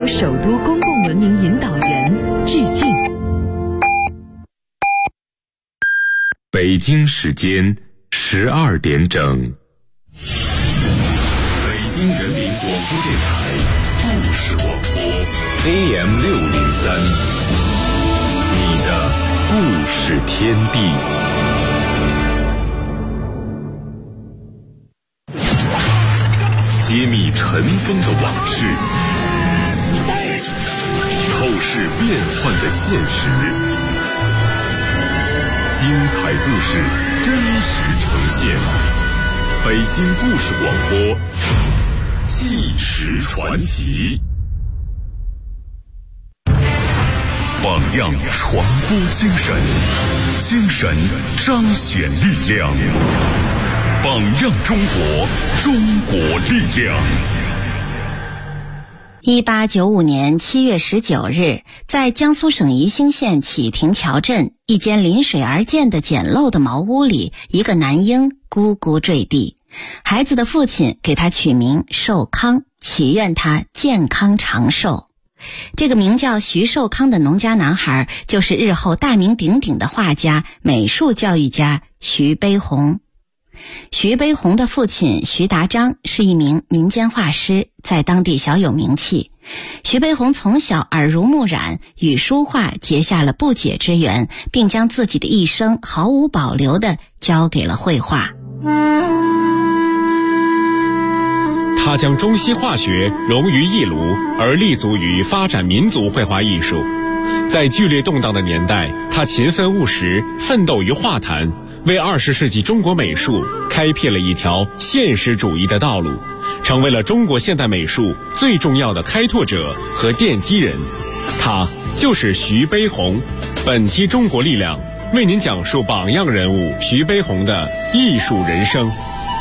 首都公共文明引导人致敬。 北京时间12点整，北京人民广播电台故事广播 AM603， 你的故事天地。揭秘尘封的往事，透视变幻的现实，精彩故事真实呈现。北京故事广播，纪实传奇。榜样传播精神，精神彰显力量。榜样中国，中国力量。 1895年7月19日，在江苏省宜兴县启亭桥镇一间临水而建的简陋的茅屋里，一个男婴咕咕坠地。孩子的父亲给他取名寿康，祈愿他健康长寿。这个名叫徐寿康的农家男孩，就是日后大名鼎鼎的画家、美术教育家徐悲鸿。徐悲鸿的父亲徐达章是一名民间画师，在当地小有名气。徐悲鸿从小耳濡目染，与书画结下了不解之缘，并将自己的一生毫无保留地交给了绘画。 他将中西画学融于一炉，而立足于发展民族绘画艺术。在剧烈动荡的年代，他勤奋务实，奋斗于画坛，为20世纪中国美术开辟了一条现实主义的道路，成为了中国现代美术最重要的开拓者和奠基人。他就是徐悲鸿。本期中国力量为您讲述榜样人物徐悲鸿的艺术人生。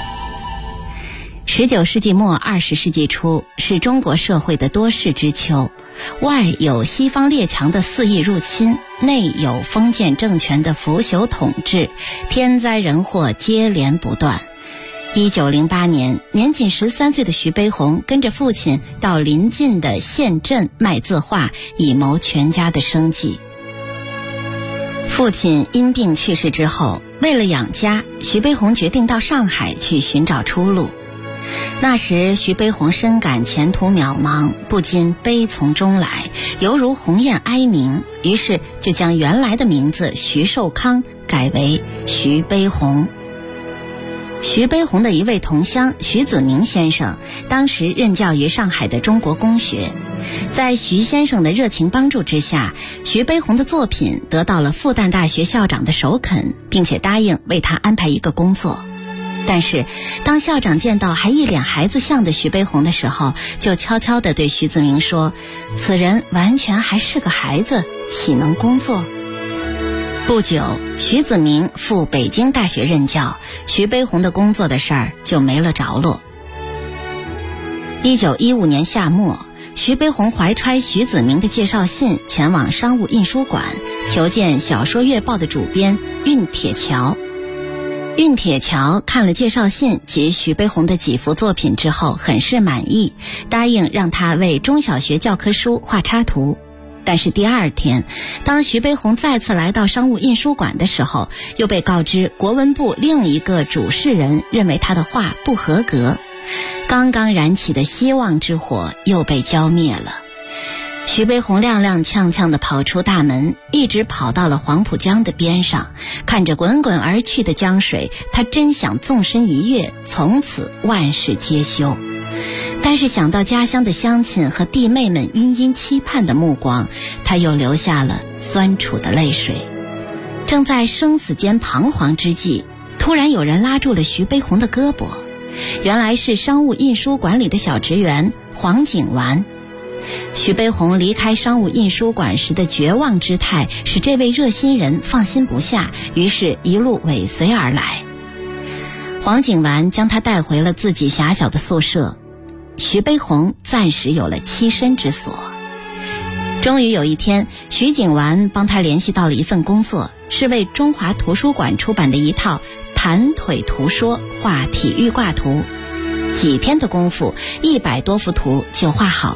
19世纪末20世纪初，是中国社会的多事之秋，外有西方列强的肆意入侵，内有封建政权的腐朽统治，天灾人祸接连不断。1908年，年仅13岁的徐悲鸿跟着父亲到邻近的县镇卖字画，以谋全家的生计。父亲因病去世之后，为了养家，徐悲鸿决定到上海去寻找出路。那时徐悲鸿深感前途渺茫，不禁悲从中来，犹如鸿雁哀鸣，于是就将原来的名字徐寿康改为徐悲鸿。徐悲鸿的一位同乡徐子明先生，当时任教于上海的中国公学。在徐先生的热情帮助之下，徐悲鸿的作品得到了复旦大学校长的首肯，并且答应为他安排一个工作。但是当校长见到还一脸孩子相的徐悲鸿的时候，就悄悄地对徐子明说，此人完全还是个孩子，岂能工作？不久，徐子明赴北京大学任教，徐悲鸿的工作的事儿就没了着落。1915年夏末，徐悲鸿怀揣徐子明的介绍信前往商务印书馆，求见小说月报的主编运铁桥。运铁桥看了介绍信及徐悲鸿的几幅作品之后，很是满意，答应让他为中小学教科书画插图。但是第二天，当徐悲鸿再次来到商务印书馆的时候，又被告知国文部另一个主事人认为他的画不合格。刚刚燃起的希望之火又被浇灭了。徐悲鸿踉踉跄跄地跑出大门，一直跑到了黄浦江的边上，看着滚滚而去的江水，他真想纵身一跃，从此万事皆休。但是想到家乡的乡亲和弟妹们殷殷期盼的目光，他又流下了酸楚的泪水。正在生死间彷徨之际，突然有人拉住了徐悲鸿的胳膊，原来是商务印书馆里的小职员黄景完。徐悲鸿离开商务印书馆时的绝望之态，使这位热心人放心不下，于是一路尾随而来。黄景完将他带回了自己狭小的宿舍，徐悲鸿暂时有了栖身之所。终于有一天，徐景完帮他联系到了一份工作，是为中华图书馆出版的一套弹腿图说画体育挂图。几天的功夫，100多幅图就画好了。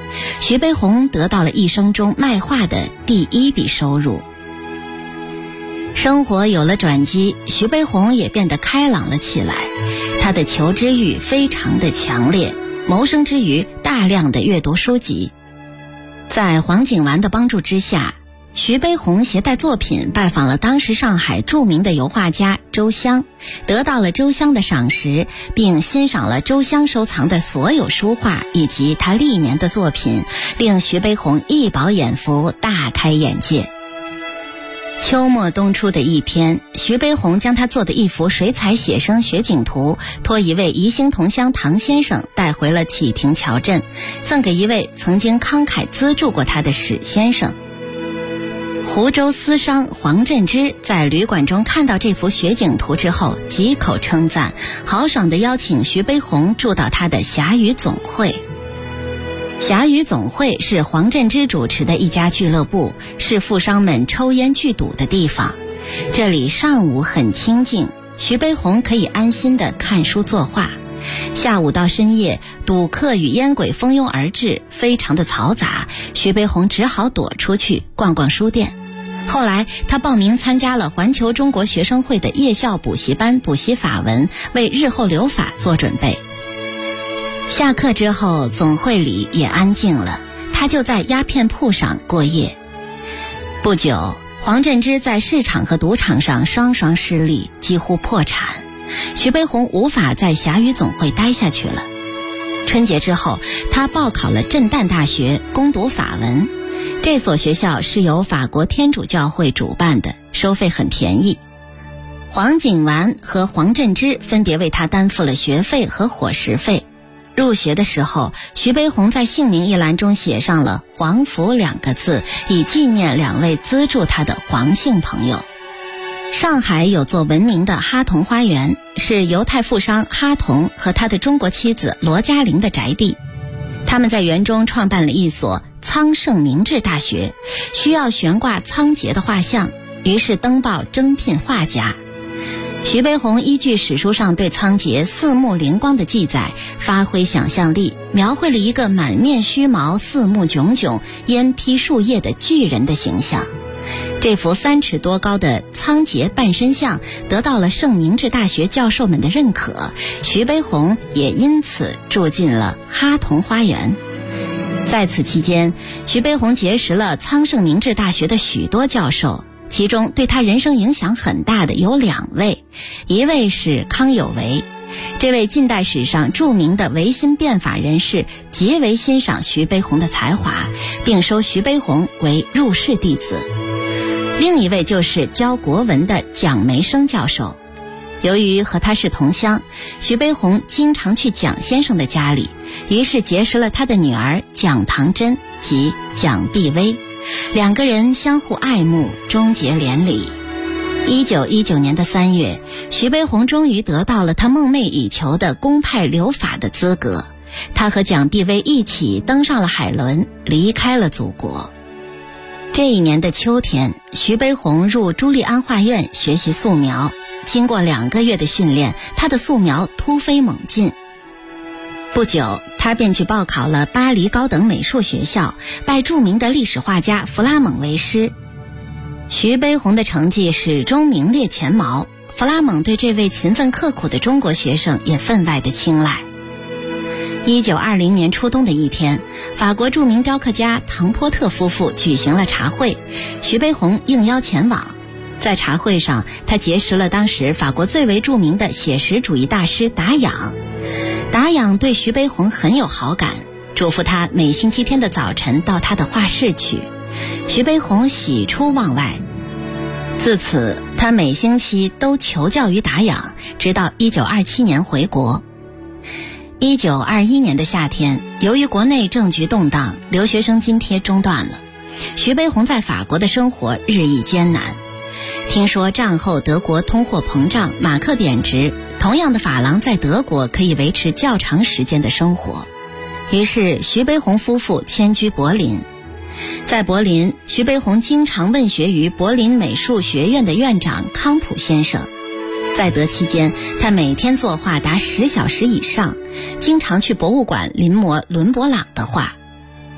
徐悲鸿得到了一生中卖画的第一笔收入。生活有了转机，徐悲鸿也变得开朗了起来。他的求知欲非常的强烈，谋生之余大量的阅读书籍。在黄景完的帮助之下，徐悲鸿携带作品拜访了当时上海著名的油画家周湘，得到了周湘的赏识，并欣赏了周湘收藏的所有书画以及他历年的作品，令徐悲鸿一饱眼福，大开眼界。秋末冬初的一天，徐悲鸿将他做的一幅水彩写生雪景图托一位宜兴同乡唐先生带回了启亭桥镇，赠给一位曾经慷慨资助过他的史先生。湖州私商黄振之在旅馆中看到这幅雪景图之后，几口称赞，豪爽地邀请徐悲鸿住到他的霞雨总会。霞雨总会是黄振之主持的一家俱乐部，是富商们抽烟聚赌的地方。这里上午很清静，徐悲鸿可以安心地看书作画。下午到深夜，赌客与烟鬼蜂拥而至，非常的嘈杂，徐悲鸿只好躲出去逛逛书店。后来他报名参加了环球中国学生会的夜校补习班，补习法文，为日后留法做准备。下课之后，总会里也安静了，他就在鸦片铺上过夜。不久，黄振之在市场和赌场上双双失利，几乎破产。徐悲鸿无法在霞雨总会待下去了。春节之后，他报考了震旦大学，攻读法文。这所学校是由法国天主教会主办的，收费很便宜。黄景完和黄振之分别为他担负了学费和伙食费。入学的时候，徐悲鸿在姓名一栏中写上了黄福2个字，以纪念2位资助他的黄姓朋友。上海有座闻名的哈同花园，是犹太富商哈同和他的中国妻子罗嘉玲的宅地。他们在园中创办了一所苍圣明治大学，需要悬挂仓颉的画像，于是登报征聘画家。徐悲鸿依据史书上对仓颉四目灵光的记载，发挥想象力，描绘了一个满面须毛、四目炯炯、烟披树叶的巨人的形象。这幅3尺多高的仓颉半身像得到了圣明治大学教授们的认可，徐悲鸿也因此住进了哈同花园。在此期间，徐悲鸿结识了苍圣明治大学的许多教授，其中对他人生影响很大的有2位，一位是康有为。这位近代史上著名的维新变法人士极为欣赏徐悲鸿的才华，并收徐悲鸿为入室弟子。另一位就是教国文的蒋梅生教授。由于和他是同乡，徐悲鸿经常去蒋先生的家里，于是结识了他的女儿蒋唐珍及蒋碧薇，2个人相互爱慕，终结连理。1919年的3月，徐悲鸿终于得到了他梦寐以求的公派留法的资格。他和蒋碧薇一起登上了海轮，离开了祖国。这一年的秋天，徐悲鸿入朱利安画院学习素描。经过2个月的训练，他的素描突飞猛进。不久，他便去报考了巴黎高等美术学校，拜著名的历史画家弗拉蒙为师。徐悲鸿的成绩始终名列前茅，弗拉蒙对这位勤奋刻苦的中国学生也分外的青睐。1920年初冬的一天，法国著名雕刻家唐波特夫妇举行了茶会，徐悲鸿应邀前往。在茶会上，他结识了当时法国最为著名的写实主义大师达仰。达仰对徐悲鸿很有好感，嘱咐他每星期天的早晨到他的画室去。徐悲鸿喜出望外，自此他每星期都求教于达仰，直到1927年回国。1921年的夏天，由于国内政局动荡，留学生津贴中断了，徐悲鸿在法国的生活日益艰难。听说战后德国通货膨胀，马克贬值，同样的法郎在德国可以维持较长时间的生活，于是徐悲鸿夫妇迁居柏林。在柏林，徐悲鸿经常问学于柏林美术学院的院长康普先生。在德期间，他每天作画达10小时以上，经常去博物馆临摹伦勃朗的画。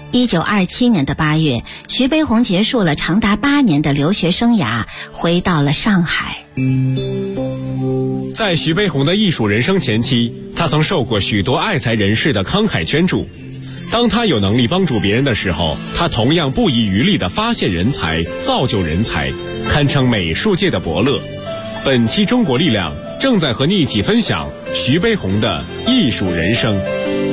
1927年的8月，徐悲鸿结束了长达8年的留学生涯，回到了上海。 在徐悲鸿的艺术人生前期，他曾受过许多爱才人士的慷慨捐助。当他有能力帮助别人的时候，他同样不遗余力地发现人才、造就人才，堪称美术界的伯乐。本期中国力量正在和你一起分享徐悲鸿的艺术人生。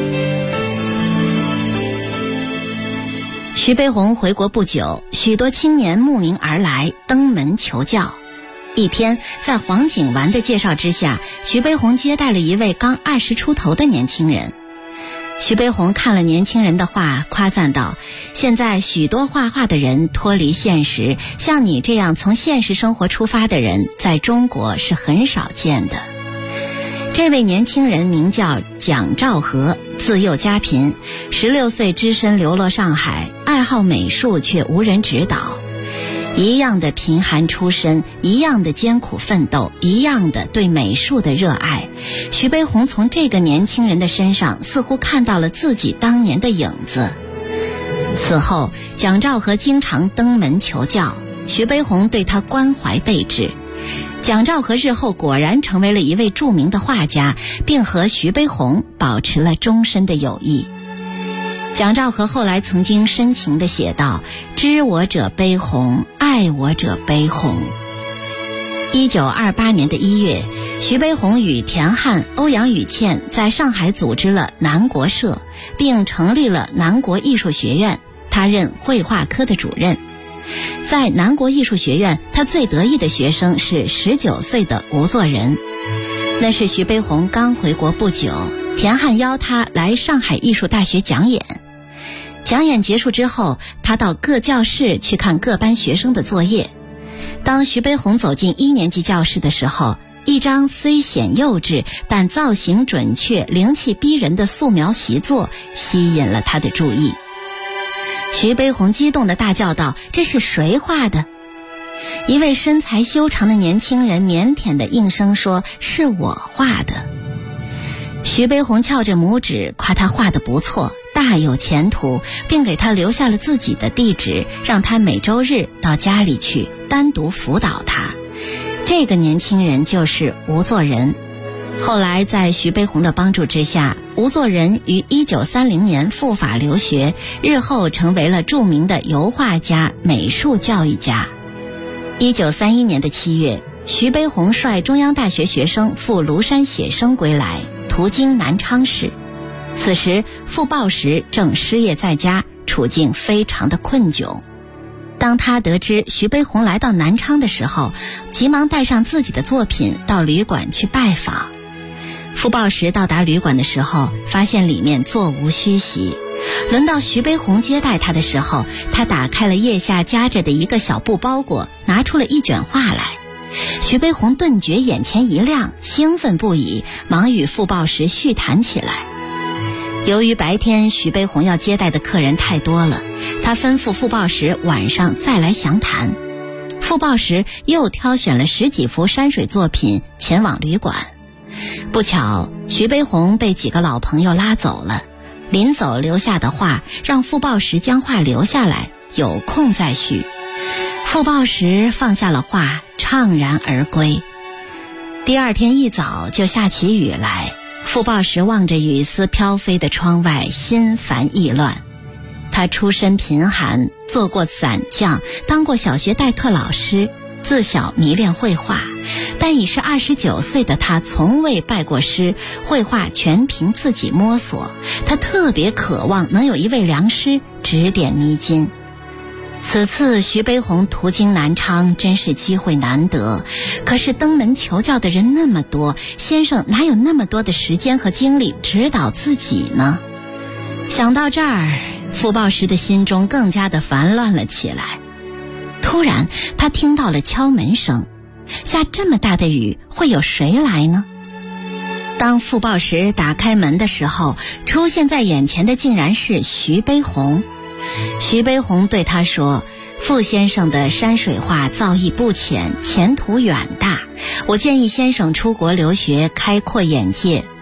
徐悲鸿回国不久，许多青年慕名而来，登门求教。一天，在黄景完的介绍之下，徐悲鸿接待了一位刚20出头的年轻人。徐悲鸿看了年轻人的画，夸赞道：现在许多画画的人脱离现实，像你这样从现实生活出发的人，在中国是很少见的。这位年轻人名叫蒋兆和，自幼家贫，16岁只身流落上海，爱好美术却无人指导。一样的贫寒出身，一样的艰苦奋斗，一样的对美术的热爱。徐悲鸿从这个年轻人的身上似乎看到了自己当年的影子。此后，蒋兆和经常登门求教，徐悲鸿对他关怀备至。蒋兆和日后果然成为了一位著名的画家，并和徐悲鸿保持了终身的友谊。蒋兆和后来曾经深情地写道：知我者悲鸿，爱我者悲鸿。1928年的1月，徐悲鸿与田汉、欧阳予倩在上海组织了南国社，并成立了南国艺术学院，他任绘画科的主任。在南国艺术学院，他最得意的学生是19岁的吴作人。那是徐悲鸿刚回国不久，田汉邀他来上海艺术大学讲演。讲演结束之后，他到各教室去看各班学生的作业。当徐悲鸿走进1年级教室的时候，一张虽显幼稚但造型准确、灵气逼人的素描习作吸引了他的注意。徐悲鸿激动地大叫道：这是谁画的？一位身材修长的年轻人腼腆地应声说：是我画的。徐悲鸿翘着拇指夸他画得不错，大有前途，并给他留下了自己的地址，让他每周日到家里去单独辅导他。这个年轻人就是吴作人。后来在徐悲鸿的帮助之下，吴作人于1930年赴法留学，日后成为了著名的油画家、美术教育家。1931年的7月，徐悲鸿率中央大学学生赴庐山写生归来，途经南昌市。此时傅抱石正失业在家，处境非常的困窘。当他得知徐悲鸿来到南昌的时候，急忙带上自己的作品到旅馆去拜访。傅抱石到达旅馆的时候，发现里面座无虚席。轮到徐悲鸿接待他的时候，他打开了腋下夹着的一个小布包裹，拿出了一卷画来。徐悲鸿顿觉眼前一亮，兴奋不已，忙与傅抱石叙谈起来。由于白天徐悲鸿要接待的客人太多了，他吩咐傅抱石晚上再来详谈。傅抱石又挑选了10几幅山水作品前往旅馆。不巧，徐悲鸿被几个老朋友拉走了，临走留下的话让傅抱石将画留下来，有空再续。傅抱石放下了画，怅然而归。第二天一早就下起雨来，傅抱石望着雨丝飘飞的窗外，心烦意乱。他出身贫寒，做过散匠，当过小学代课老师，自小迷恋绘画，但已是29岁的他从未拜过师，绘画全凭自己摸索。他特别渴望能有一位良师指点迷津。此次徐悲鸿途经南昌，真是机会难得。可是登门求教的人那么多，先生哪有那么多的时间和精力指导自己呢？想到这儿，傅抱石的心中更加的烦乱了起来。突然他听到了敲门声，下这么大的雨，会有谁来呢？当傅抱石打开门的时候，出现在眼前的竟然是徐悲鸿。徐悲鸿对他说：傅先生的山水画造诣不浅，前途远大，我建议先生出国留学，开阔眼界，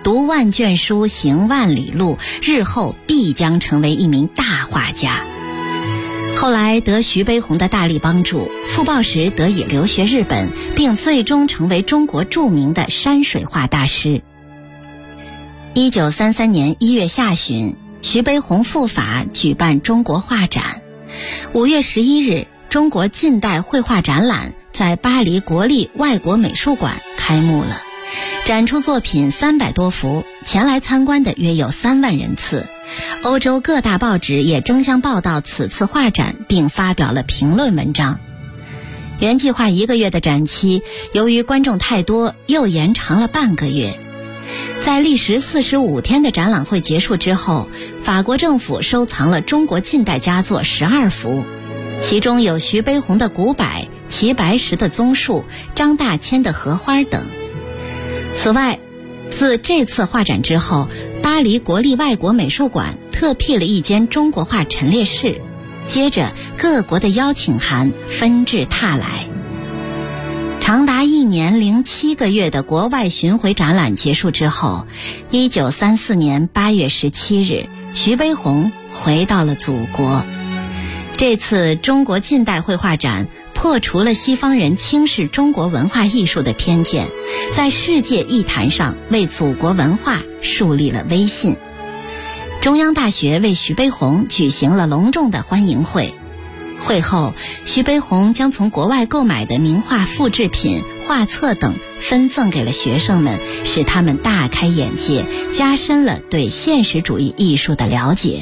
读万卷书，行万里路，日后必将成为一名大画家。后来得徐悲鸿的大力帮助，傅抱石得以留学日本，并最终成为中国著名的山水画大师。1933年1月下旬，徐悲鸿赴法举办中国画展。5月11日，中国近代绘画展览在巴黎国立外国美术馆开幕了，展出作品300多幅，前来参观的约有3万人次。欧洲各大报纸也争相报道此次画展，并发表了评论文章。原计划1个月的展期，由于观众太多，又延长了半个月。在历时45天的展览会结束之后，法国政府收藏了中国近代佳作12幅，其中有徐悲鸿的古柏、齐白石的棕树、张大千的荷花等。此外，自这次画展之后，巴黎国立外国美术馆特辟了一间中国画陈列室，接着各国的邀请函纷至沓来。长达1年零7个月的国外巡回展览结束之后，1934年8月17日，徐悲鸿回到了祖国。这次中国近代绘画展破除了西方人轻视中国文化艺术的偏见，在世界艺坛上为祖国文化树立了威信。中央大学为徐悲鸿举行了隆重的欢迎会。会后，徐悲鸿将从国外购买的名画复制品、画册等分赠给了学生们，使他们大开眼界，加深了对现实主义艺术的了解。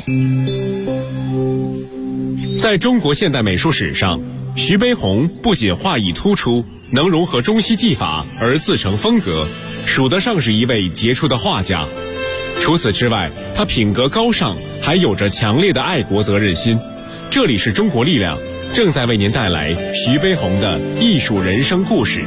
在中国现代美术史上，徐悲鸿不仅画艺突出，能融合中西技法而自成风格，数得上是一位杰出的画家。除此之外，他品格高尚，还有着强烈的爱国责任心。这里是中国力量，正在为您带来徐悲鸿的艺术人生故事。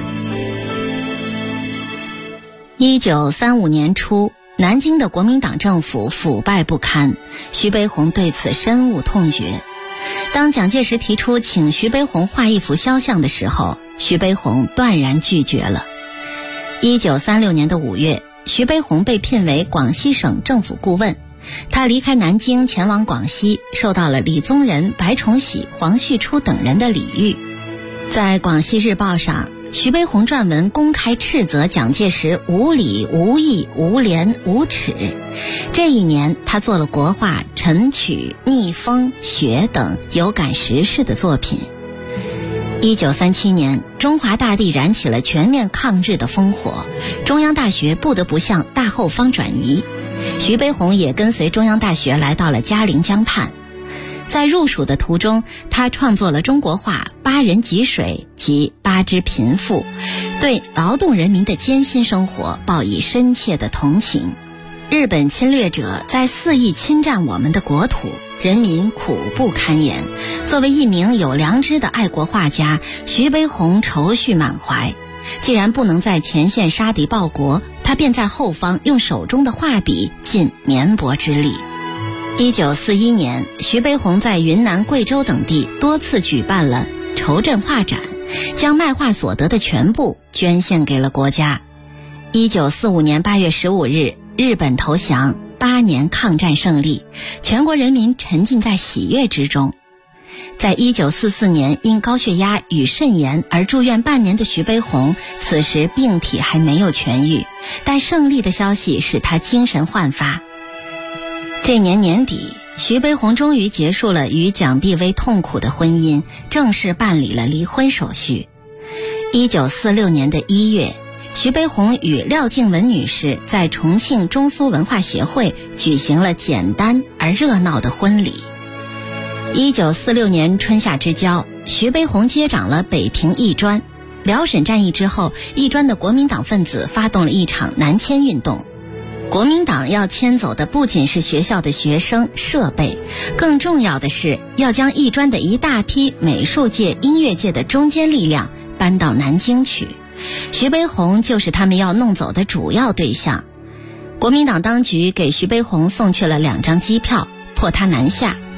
1935年初，南京的国民党政府腐败不堪，徐悲鸿对此深恶痛绝。当蒋介石提出请徐悲鸿画一幅肖像的时候，徐悲鸿断然拒绝了。1936年的5月，徐悲鸿被聘为广西省政府顾问。他离开南京前往广西，受到了李宗仁、白崇禧、黄旭初等人的礼遇。在《广西日报》上，徐悲鸿撰文公开斥责蒋介石无理、无义、无廉、无耻。这一年，他做了国画《晨曲》《逆风》《雪》等有感时事的作品。1937年，中华大地燃起了全面抗日的烽火，中央大学不得不向大后方转移。徐悲鸿也跟随中央大学来到了嘉陵江畔。在入蜀的途中，他创作了中国画《八人汲水》及《八之贫富》，对劳动人民的艰辛生活报以深切的同情。日本侵略者在肆意侵占我们的国土，人民苦不堪言。作为一名有良知的爱国画家，徐悲鸿愁绪满怀。既然不能在前线杀敌报国，他便在后方用手中的画笔尽绵薄之力。1941年，徐悲鸿在云南、贵州等地多次举办了筹赈画展，将卖画所得的全部捐献给了国家。1945年8月15日，日本投降，8年抗战胜利，全国人民沉浸在喜悦之中。在1944年因高血压与肾炎而住院半年的徐悲鸿，此时病体还没有痊愈，但胜利的消息使他精神焕发。这年年底，徐悲鸿终于结束了与蒋碧薇痛苦的婚姻，正式办理了离婚手续。1946年的1月，徐悲鸿与廖静文女士在重庆中苏文化协会举行了简单而热闹的婚礼。1946年春夏之交，徐悲鸿接掌了北平艺专。辽沈战役之后，艺专的国民党分子发动了一场南迁运动。国民党要迁走的不仅是学校的学生、设备，更重要的是要将艺专的一大批美术界、音乐界的中坚力量搬到南京去。徐悲鸿就是他们要弄走的主要对象。国民党当局给徐悲鸿送去了2张机票，迫他南下。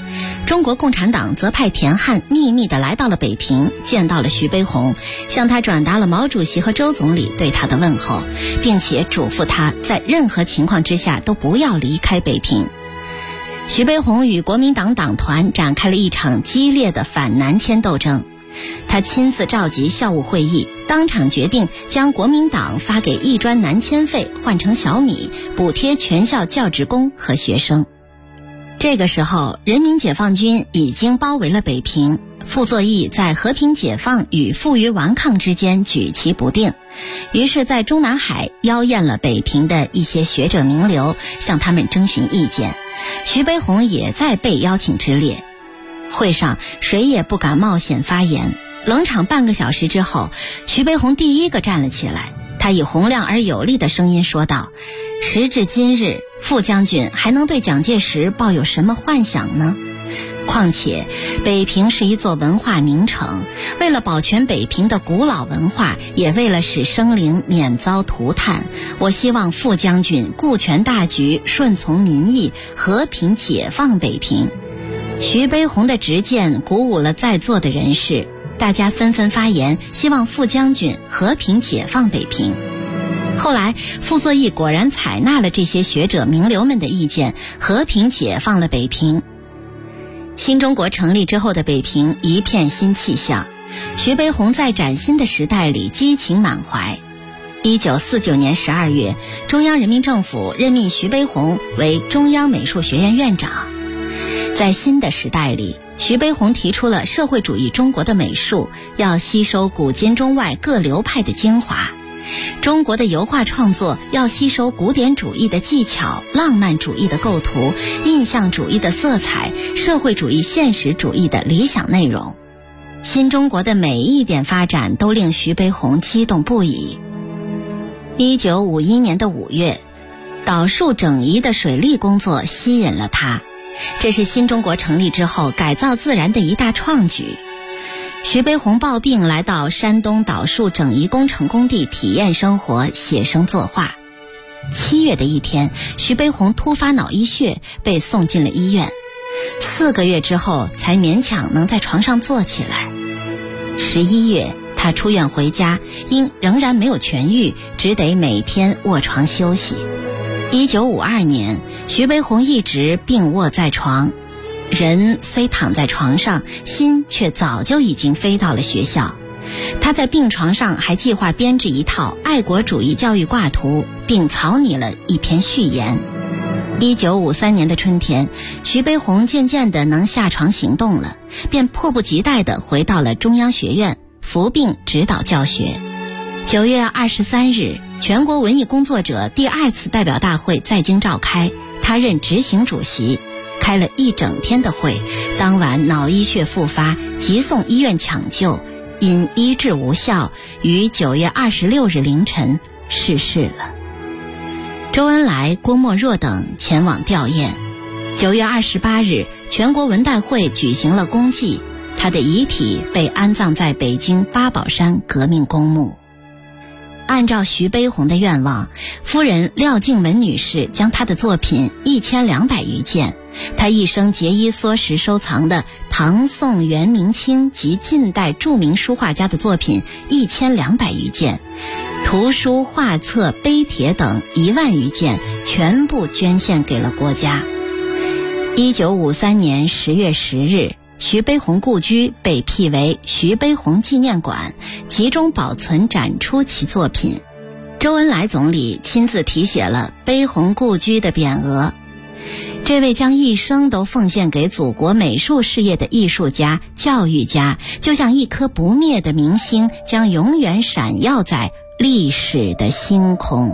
中国共产党则派田汉秘密地来到了北平，见到了徐悲鸿，向他转达了毛主席和周总理对他的问候，并且嘱咐他在任何情况之下都不要离开北平。徐悲鸿与国民党党团展开了一场激烈的反南迁斗争，他亲自召集校务会议，当场决定将国民党发给一专南迁费换成小米，补贴全校教职工和学生。这个时候，人民解放军已经包围了北平，傅作义在和平解放与负隅顽抗之间举棋不定，于是在中南海邀宴了北平的一些学者名流，向他们征询意见。徐悲鸿也在被邀请之列。会上谁也不敢冒险发言，冷场半个小时之后，徐悲鸿第一个站了起来，他以洪亮而有力的声音说道：时至今日，傅将军还能对蒋介石抱有什么幻想呢？况且北平是一座文化名城，为了保全北平的古老文化，也为了使生灵免遭涂炭，我希望傅将军顾全大局，顺从民意，和平解放北平。徐悲鸿的直谏鼓舞了在座的人士，大家纷纷发言，希望傅将军和平解放北平。后来傅作义果然采纳了这些学者名流们的意见，和平解放了北平。新中国成立之后的北平一片新气象，徐悲鸿在崭新的时代里激情满怀。1949年12月，中央人民政府任命徐悲鸿为中央美术学院院长。在新的时代里，徐悲鸿提出了社会主义中国的美术要吸收古今中外各流派的精华，中国的油画创作要吸收古典主义的技巧、浪漫主义的构图、印象主义的色彩、社会主义现实主义的理想内容。新中国的每一点发展都令徐悲鸿激动不已。1951年的5月，导树整仪的水利工作吸引了他，这是新中国成立之后改造自然的一大创举。徐悲鸿抱病来到山东导树整仪工程工地体验生活，写生作画。7月的一天，徐悲鸿突发脑溢血，被送进了医院，4个月之后才勉强能在床上坐起来。11月，他出院回家，因仍然没有痊愈，只得每天卧床休息。1952年，徐悲鸿一直病卧在床，人虽躺在床上，心却早就已经飞到了学校。他在病床上还计划编制一套爱国主义教育挂图，并草拟了一篇序言。1953年的春天，徐悲鸿渐渐地能下床行动了，便迫不及待地回到了中央学院，服病指导教学。9月23日，全国文艺工作者第2次代表大会在京召开，他任执行主席，开了一整天的会。当晚脑溢血复发，急送医院抢救，因医治无效，于9月26日凌晨逝世了。周恩来、郭沫若等前往吊唁。9月28日，全国文代会举行了公祭，他的遗体被安葬在北京八宝山革命公墓。按照徐悲鸿的愿望，夫人廖静文女士将他的作品1200余件，他一生节衣缩食收藏的唐宋元明清及近代著名书画家的作品1200余件，图书、画册、碑帖等1万余件，全部捐献给了国家。1953年10月10日，徐悲鸿故居被辟为徐悲鸿纪念馆，集中保存展出其作品。周恩来总理亲自题写了悲鸿故居的匾额。这位将一生都奉献给祖国美术事业的艺术家、教育家，就像一颗不灭的明星，将永远闪耀在历史的星空。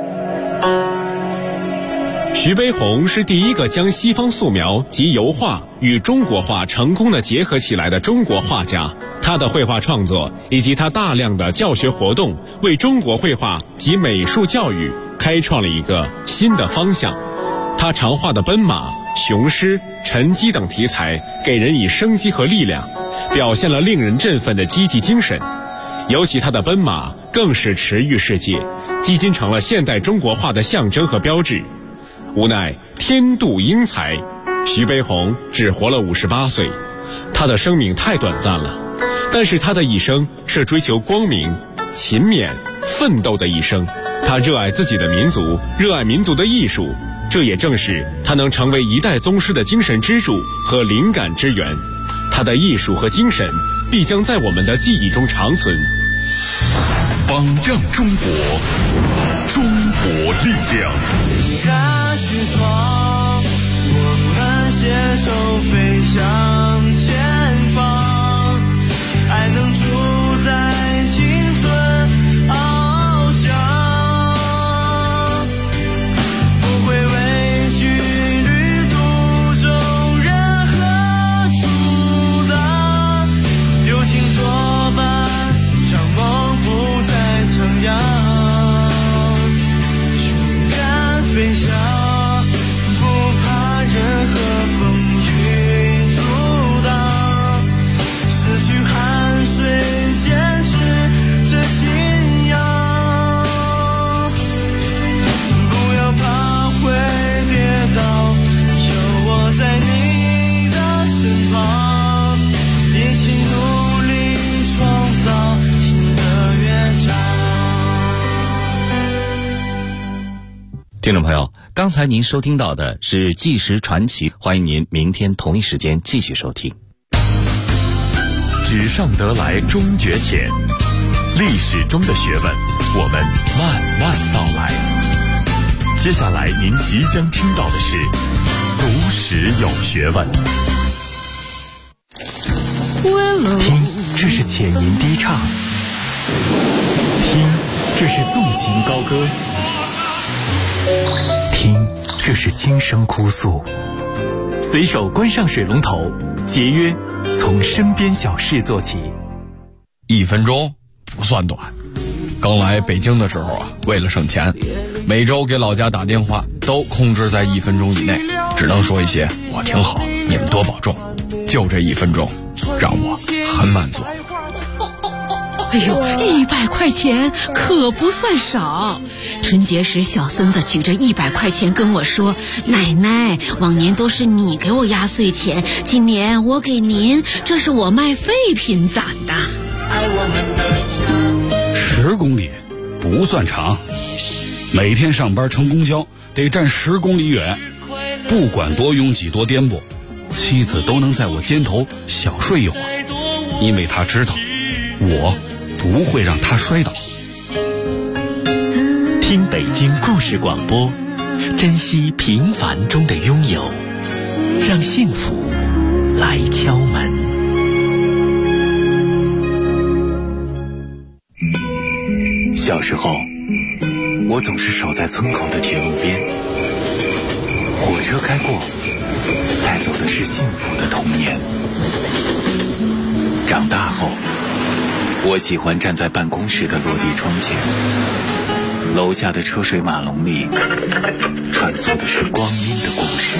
徐悲鸿是第一个将西方素描及油画与中国画成功地结合起来的中国画家。他的绘画创作以及他大量的教学活动，为中国绘画及美术教育开创了一个新的方向。他常画的奔马、雄狮、沉积等题材，给人以生机和力量，表现了令人振奋的积极精神。尤其他的奔马更是驰誉世界，几近成了现代中国画的象征和标志。无奈天妒英才， 徐悲鸿只活了58岁，他的生命太短暂了，但是他的一生是追求光明、勤勉、奋斗的一生。他热爱自己的民族，热爱民族的艺术，这也正是他能成为一代宗师的精神支柱和灵感之源。他的艺术和精神必将在我们的记忆中长存。 榜样中国，中国力量。 敢去闯，我们携手飞向前方，爱能主宰青春翱翔，不会畏惧旅途中任何阻挡，友情作伴，让梦不再徜徉，勇敢飞翔，不怕任何风雨阻挡，失去汗水，坚持着信仰，不要怕会跌倒，有我在你的身旁，一起努力创造新的乐章。 听众朋友，刚才您收听到的是纪实传奇，欢迎您明天同一时间继续收听。 纸上得来终觉浅，历史中的学问，我们慢慢道来。接下来您即将听到的是读史有学问。 听，这是浅吟低唱；听，这是纵情高歌；听，这是轻声哭诉。随手关上水龙头，节约从身边小事做起。 1分钟不算短。刚来北京的时候啊，为了省钱，每周给老家打电话都控制在1分钟以内，只能说一些我挺好，你们多保重。就这1分钟，让我很满足。 哎呦，100块钱可不算少。春节时，小孙子举着100块钱跟我说：“奶奶，往年都是你给我压岁钱，今年我给您，这是我卖废品攒的。 ”10公里不算长，每天上班乘公交得站10公里远，不管多拥挤多颠簸，妻子都能在我肩头小睡一会儿，因为她知道我不会让他摔倒。 听北京故事广播，珍惜平凡中的拥有，让幸福来敲门。小时候，我总是守在村口的铁路边，火车开过，带走的是幸福的童年。长大后，我喜欢站在办公室的落地窗前，楼下的车水马龙里传送的是光阴的故事。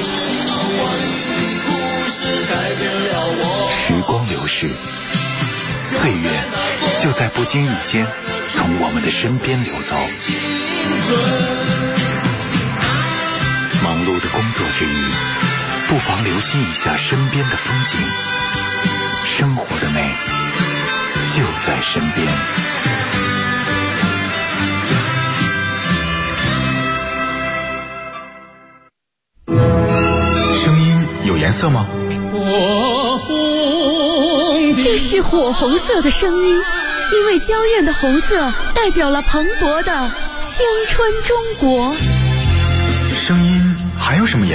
时光流逝，岁月就在不经意间从我们的身边流走。忙碌的工作之余，不妨留心一下身边的风景，生活的美就在身边。 声音有颜色吗？ 这是火红色的声音，因为娇艳的红色代表了蓬勃的青春中国。 声音还有什么颜色？